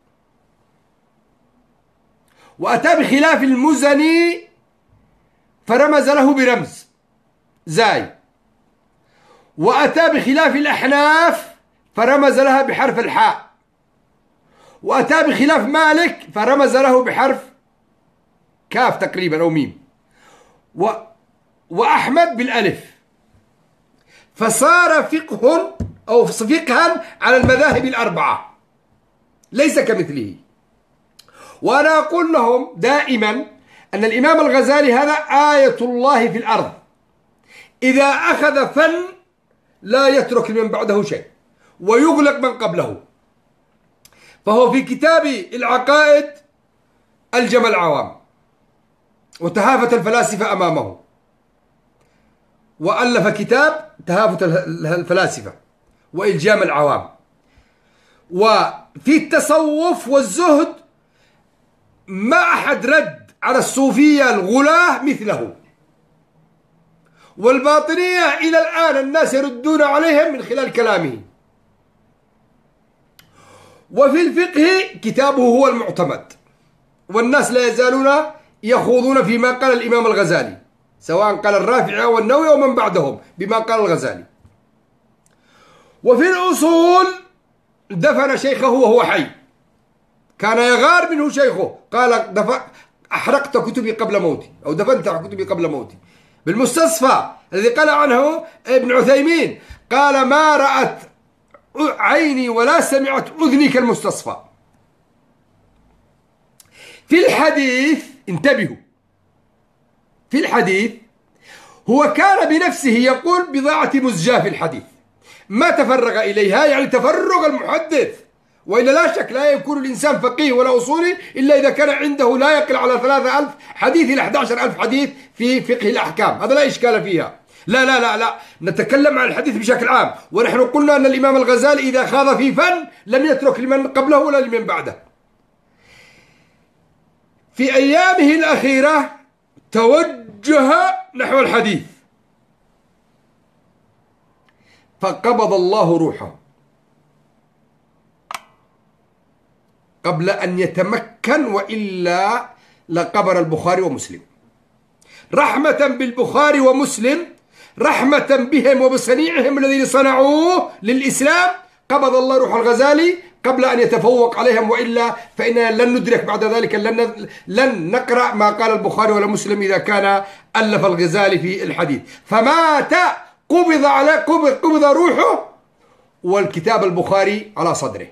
وأتى بخلاف المزني فرمز له برمز زاي، وأتى بخلاف الأحناف فرمز لها بحرف الحاء، وأتى بخلاف مالك فرمز له بحرف كاف تقريبا أو ميم، و وأحمد بالألف. فصار فقه أو فقها على المذاهب الأربعة ليس كمثله. وأنا أقول لهم دائما أن الإمام الغزالي هذا آية الله في الأرض، إذا أخذ فن لا يترك من بعده شيء ويغلق من قبله. فهو في كتاب العقائد ألجم العوام وتهافت الفلاسفة أمامه، وألف كتاب تهافت الفلاسفة وإلجام العوام. وفي التصوف والزهد ما أحد رد على الصوفية الغلاة مثله، والباطنية إلى الآن الناس يردون عليهم من خلال كلامه. وفي الفقه كتابه هو المعتمد، والناس لا يزالون يخوضون فيما قال الإمام الغزالي، سواء قال الرافعي أو النووي أو من بعدهم بما قال الغزالي. وفي الأصول دفن شيخه وهو حي، كان يغار منه شيخه، قال دف... أحرقت كتبي قبل موتي أو دفنت كتبي قبل موتي. بالمستصفى الذي قال عنه ابن عثيمين قال ما رأت عيني ولا سمعت أذني كالمستصفى. في الحديث انتبهوا، في الحديث هو كان بنفسه يقول بضاعة مزجاة في الحديث ما تفرغ إليها، يعني تفرغ المحدث، وإلا لا شك لا يكون الإنسان فقيه ولا أصولي إلا إذا كان عنده لا يقل على ثلاثة ألف حديث إلى أحد عشر ألف حديث في فقه الأحكام، هذا لا إشكال فيها. لا لا لا لا نتكلم عن الحديث بشكل عام، ونحن قلنا أن الإمام الغزالي إذا خاض في فن لم يترك لمن قبله ولا لمن بعده. في أيامه الأخيرة توجه نحو الحديث فقبض الله روحه قبل أن يتمكن، وإلا لقبر البخاري ومسلم. رحمة بالبخاري ومسلم، رحمة بهم وبصنيعهم الذي صنعوه للإسلام، قبض الله روح الغزالي قبل أن يتفوق عليهم، وإلا فإننا لن ندرك بعد ذلك، لن, لن نقرأ ما قال البخاري ولا مسلم إذا كان ألف الغزالي في الحديث. فمات قبض على قبض, قبض روحه والكتاب البخاري على صدره.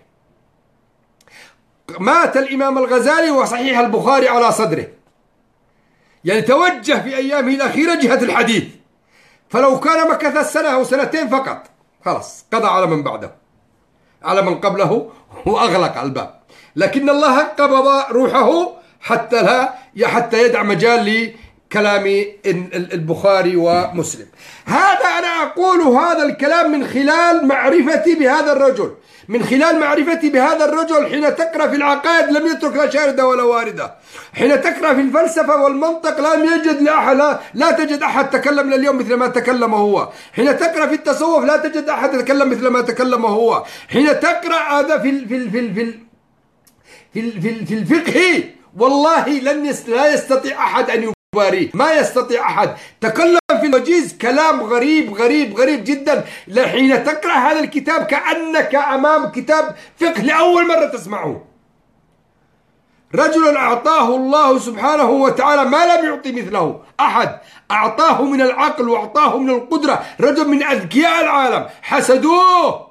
مات الإمام الغزالي وصحيح البخاري على صدره، يعني توجه في أيامه الأخيرة جهة الحديث، فلو كان مكث سنة أو سنتين فقط خلاص قضى على من بعده على من قبله وأغلق الباب. لكن الله قبض روحه حتى لا حتى يدع مجال كلام البخاري ومسلم. هذا أنا أقول هذا الكلام من خلال معرفتي بهذا الرجل، من خلال معرفتي بهذا الرجل. حين تقرأ في العقائد لم يترك لا شاردة ولا واردة، حين تقرأ في الفلسفة والمنطق لم يجد لأحد لا, لا تجد أحد تكلم لليوم مثل ما تكلم هو، حين تقرأ في التصوف لا تجد أحد يتكلم مثل ما تكلم هو، حين تقرأ هذا في في في في في في, في الفقه والله لن يست لا يستطيع أحد أن يباريه، ما يستطيع أحد. تكلم في الوجيز كلام غريب غريب غريب جدا. حين تقرأ هذا الكتاب كأنك أمام كتاب فقه لأول مرة تسمعه. رجل أعطاه الله سبحانه وتعالى ما لم يعطي مثله أحد، أعطاه من العقل وأعطاه من القدرة، رجل من أذكياء العالم. حسدوه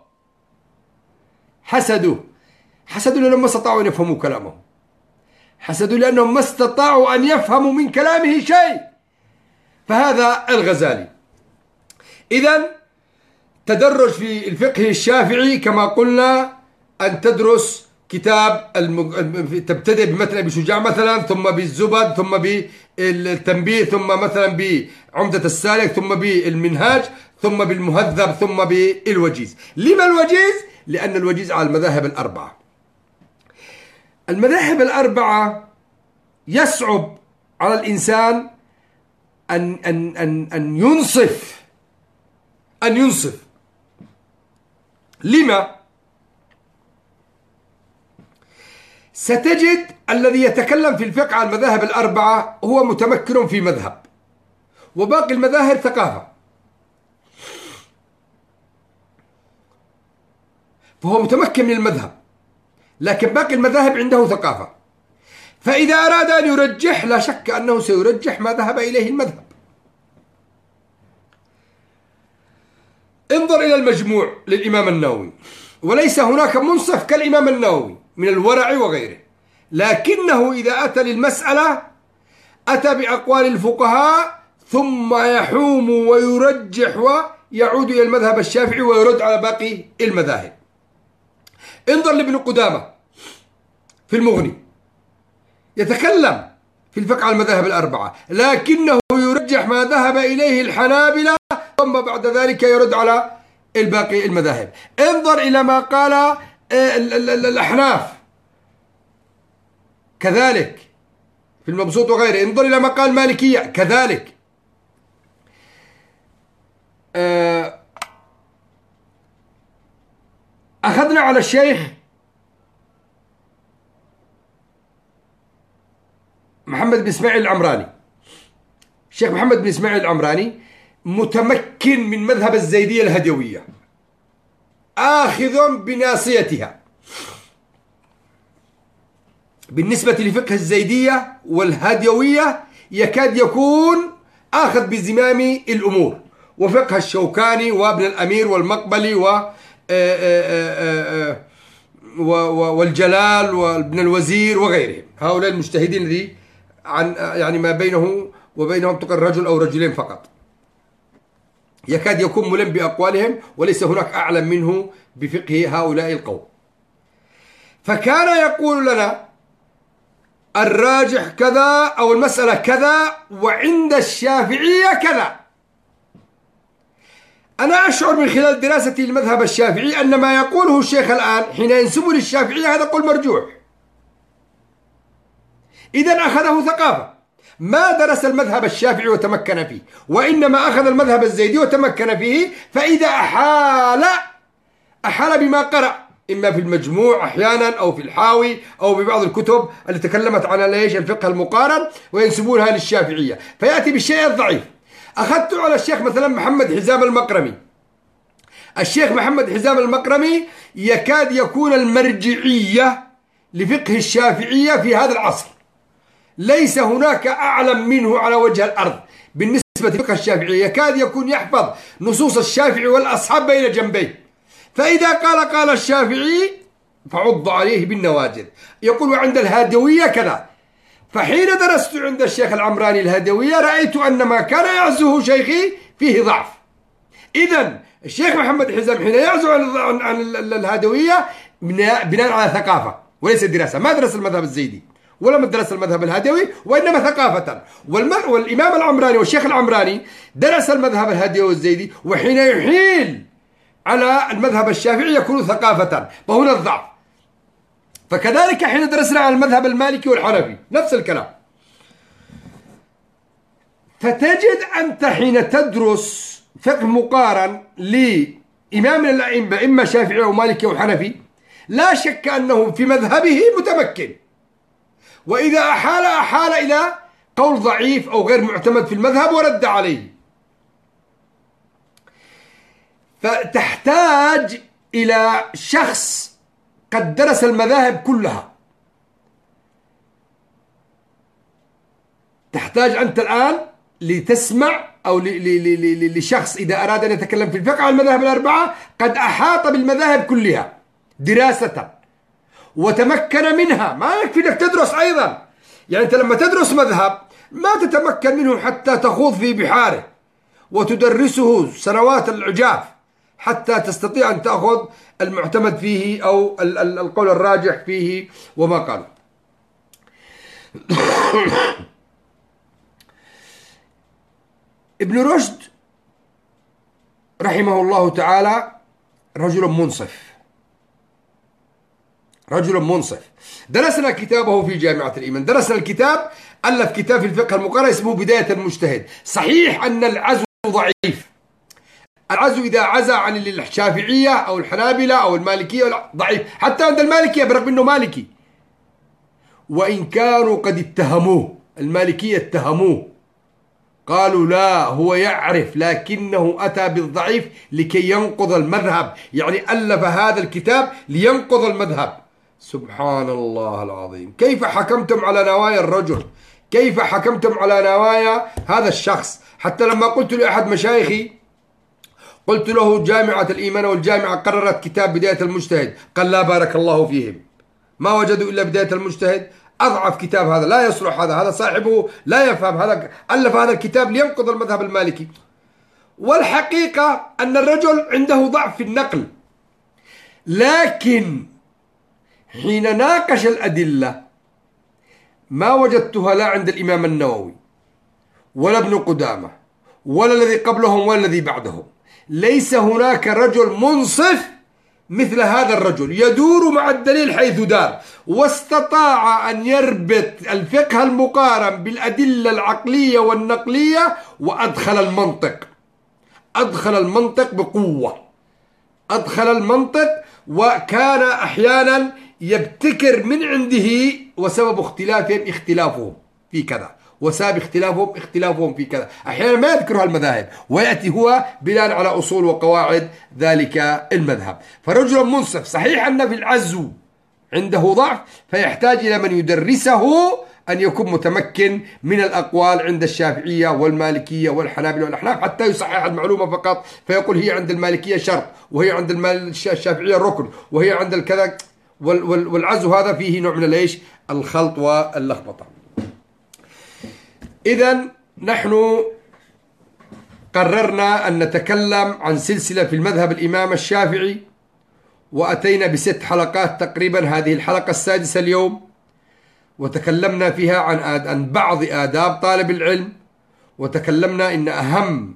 حسدوه حسدوا لأنهم ما استطاعوا أن يفهموا كلامه، حسدوا لأنهم ما استطاعوا أن يفهموا من كلامه شيء. فهذا الغزالي. إذن تدرج في الفقه الشافعي كما قلنا أن تدرس كتاب المج... تبتدئ بمتن أبي شجاع مثلا، ثم بالزبد، ثم بالتنبيه، ثم مثلا بعمدة السالك، ثم بالمنهاج، ثم بالمهذب، ثم بالوجيز. لما الوجيز؟ لأن الوجيز على المذاهب الأربعة. المذاهب الأربعة يصعب على الإنسان أن أن أن أن ينصف أن ينصف. لما؟ ستجد الذي يتكلم في الفقه على المذاهب الأربعة هو متمكن في مذهب، وباقي المذاهب ثقافة، فهو متمكن من المذهب، لكن باقي المذاهب عنده ثقافة. فإذا أراد أن يرجح لا شك أنه سيرجح ما ذهب إليه المذهب. انظر إلى المجموع للإمام النووي، وليس هناك منصف كالإمام النووي من الورع وغيره، لكنه إذا أتى للمسألة أتى بأقوال الفقهاء ثم يحوم ويرجح ويعود إلى المذهب الشافعي ويرد على باقي المذاهب. انظر لابن قدامة في المغني، يتكلم في الفقه على المذاهب الأربعة، لكنه يرجح ما ذهب إليه الحنابلة ثم بعد ذلك يرد على الباقي المذاهب. انظر إلى ما قال الأحناف كذلك في المبسوط وغيره، انظر إلى ما قال المالكية كذلك. أخذنا على الشيخ محمد بن إسماعيل العمراني. الشيخ محمد بن إسماعيل العمراني متمكن من مذهب الزيدية الهدوية، آخذ بناصيتها. بالنسبة لفقه الزيدية والهدوية يكاد يكون آخذ بزمام الأمور، وفقه الشوكاني وابن الأمير والمقبلي و والجلال وابن الوزير وغيرهم، هؤلاء المجتهدين الذي عن يعني ما بينه وبينهم تقل رجل أو رجلين فقط، يكاد يكون ملم بأقوالهم، وليس هناك أعلم منه بفقه هؤلاء القوم. فكان يقول لنا الراجح كذا أو المسألة كذا وعند الشافعية كذا. أنا أشعر من خلال دراستي المذهب الشافعي أن ما يقوله الشيخ الآن حين ينسب للشافعية هذا قول مرجوح. إذن أخذه ثقافة، ما درس المذهب الشافعي وتمكن فيه، وإنما أخذ المذهب الزيدي وتمكن فيه. فإذا أحال أحال بما قرأ، إما في المجموع أحيانا أو في الحاوي أو ببعض الكتب التي تكلمت عن ليش الفقه المقارن وينسبونها للشافعية، فيأتي بالشيء الضعيف. أخذت على الشيخ مثلا محمد حزام المقرمي. الشيخ محمد حزام المقرمي يكاد يكون المرجعية لفقه الشافعية في هذا العصر، ليس هناك أعلم منه على وجه الأرض بالنسبة لفقه الشافعية، يكاد يكون يحفظ نصوص الشافعي والأصحاب بين جنبيه، فإذا قال قال الشافعي فعض عليه بالنواجذ. يقول عند الهادوية كذا. فحين درست عند الشيخ العمراني الهدوية رأيت أن ما كان يعزه شيخي فيه ضعف. إذن الشيخ محمد حزام حين يعزو عن, عن الهدوية بناء على ثقافة وليس دراسة، ما درس المذهب الزيدي ولم درس المذهب الهدوي وإنما ثقافة. والإمام العمراني والشيخ العمراني درس المذهب الهدوي والزيدي، وحين يحيل على المذهب الشافعي يكون ثقافة، فهنا الضعف. فكذلك حين درسنا على المذهب المالكي والحنفي نفس الكلام. فتجد أنت حين تدرس فقه مقارن لإمام من الأئمة إما شافعي أو مالكي أو حنفي، لا شك أنه في مذهبه متمكن، وإذا أحال أحال إلى قول ضعيف أو غير معتمد في المذهب ورد عليه. فتحتاج إلى شخص قد درس المذاهب كلها. تحتاج أنت الآن لتسمع أو لشخص إذا أراد أن يتكلم في الفقه عن المذاهب الأربعة قد أحاط بالمذاهب كلها دراسة وتمكن منها. ما يكفي أنك تدرس أيضا، يعني أنت لما تدرس مذهب ما تتمكن منه حتى تخوض في بحاره وتدرسه سنوات العجاف حتى تستطيع أن تأخذ المعتمد فيه أو القول الراجح فيه وما قال. ابن رشد رحمه الله تعالى رجل منصف، رجل منصف. درسنا كتابه في جامعة الإيمان، درسنا الكتاب، ألف كتاب في الفقه المقارن اسمه بداية المجتهد. صحيح أن العزو ضعيف، العزو إذا عزى عن الشافعية أو الحنابلة أو المالكية ضعيف، حتى عند المالكية برغم أنه مالكي، وإن كانوا قد اتهموه، المالكية اتهموه قالوا لا هو يعرف لكنه أتى بالضعيف لكي ينقض المذهب، يعني ألف هذا الكتاب لينقض المذهب. سبحان الله العظيم، كيف حكمتم على نوايا الرجل؟ كيف حكمتم على نوايا هذا الشخص؟ حتى لما قلت لأحد مشايخي، قلت له جامعة الإيمان والجامعة قررت كتاب بداية المجتهد، قال لا بارك الله فيهم، ما وجدوا إلا بداية المجتهد، أضعف كتاب هذا، لا يصلح هذا، هذا صاحبه لا يفهم، هذا ألف هذا الكتاب لينقض المذهب المالكي. والحقيقة أن الرجل عنده ضعف في النقل، لكن حين ناقش الأدلة ما وجدتها لا عند الإمام النووي ولا ابن قدامة ولا الذي قبلهم ولا الذي بعدهم. ليس هناك رجل منصف مثل هذا الرجل يدور مع الدليل حيث دار، واستطاع أن يربط الفقه المقارن بالأدلة العقلية والنقلية، وأدخل المنطق، أدخل المنطق بقوة، أدخل المنطق. وكان أحيانا يبتكر من عنده، وسبب اختلافهم اختلافهم في كذا، وسبب اختلافهم اختلافهم في كذا. أحيانا ما يذكرها المذاهب ويأتي هو بناء على أصول وقواعد ذلك المذهب. فرجل منصف. صحيح أن في العزو عنده ضعف، فيحتاج إلى من يدرسه أن يكون متمكن من الأقوال عند الشافعية والمالكية والحنابلة والأحناف حتى يصحح المعلومة فقط، فيقول هي عند المالكية شرط، وهي عند الشافعية ركن، وهي عند الكذا. والعزو هذا فيه نوع من الايش؟ الخلط واللخبطة. إذا نحن قررنا أن نتكلم عن سلسلة في المذهب الإمام الشافعي، وأتينا بست حلقات تقريبا، هذه الحلقة السادسة اليوم، وتكلمنا فيها عن عن بعض آداب طالب العلم، وتكلمنا إن أهم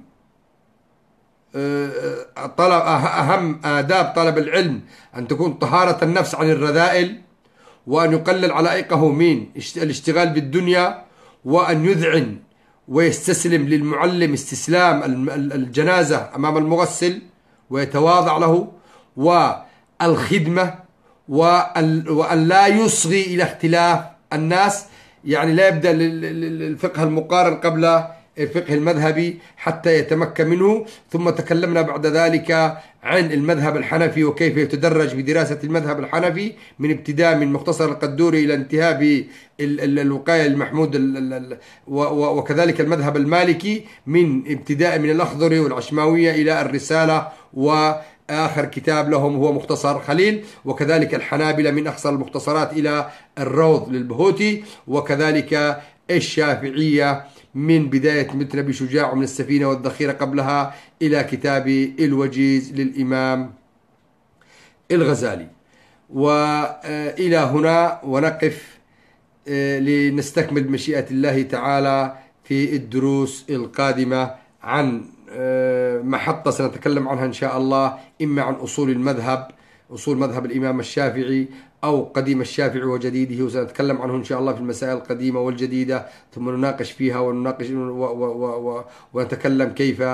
طلب أهم آداب طالب العلم أن تكون طهارة النفس عن الرذائل، وأن يقلل علائقه من الاشتغال بالدنيا، وأن يذعن ويستسلم للمعلم استسلام الجنازة أمام المغسل ويتواضع له، والخدمة، وأن لا يصغي إلى اختلاف الناس، يعني لا يبدأ الفقه المقارن قبل الفقه المذهبي حتى يتمكن منه. ثم تكلمنا بعد ذلك عن المذهب الحنفي وكيف يتدرج بدراسة المذهب الحنفي من ابتداء من مختصر القدوري إلى انتهاء بالوقاية المحمود، وكذلك المذهب المالكي من ابتداء من الأخضري والعشماوية إلى الرسالة، وآخر كتاب لهم هو مختصر خليل، وكذلك الحنابلة من أقصر المختصرات إلى الروض للبهوتي، وكذلك الشافعية من بداية متن أبي شجاع ومن السفينة والذخيرة قبلها إلى كتاب الوجيز للإمام الغزالي. وإلى هنا ونقف لنستكمل بمشيئة الله تعالى في الدروس القادمة عن محطة سنتكلم عنها إن شاء الله، إما عن أصول المذهب، أصول مذهب الإمام الشافعي، أو قديم الشافعي وجديده، وسنتكلم عنه إن شاء الله في المسائل القديمة والجديدة، ثم نناقش فيها ونناقش و و و و ونتكلم كيف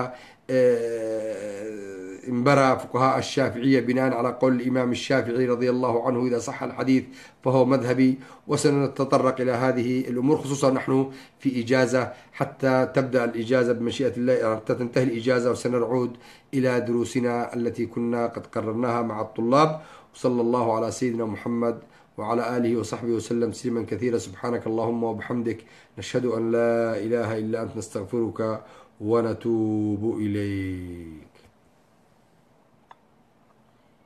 انبرى فقهاء الشافعية بناء على قول الإمام الشافعي رضي الله عنه: إذا صح الحديث فهو مذهبي. وسنتطرق إلى هذه الأمور، خصوصا نحن في إجازة، حتى تبدأ الإجازة بمشيئة الله، حتى تنتهي الإجازة وسنعود إلى دروسنا التي كنا قد قررناها مع الطلاب. وصلى الله على سيدنا محمد وعلى آله وصحبه وسلم تسليما كثيرا. سبحانك اللهم وبحمدك، نشهد أن لا إله إلا أنت، نستغفرك ونتوب إليك.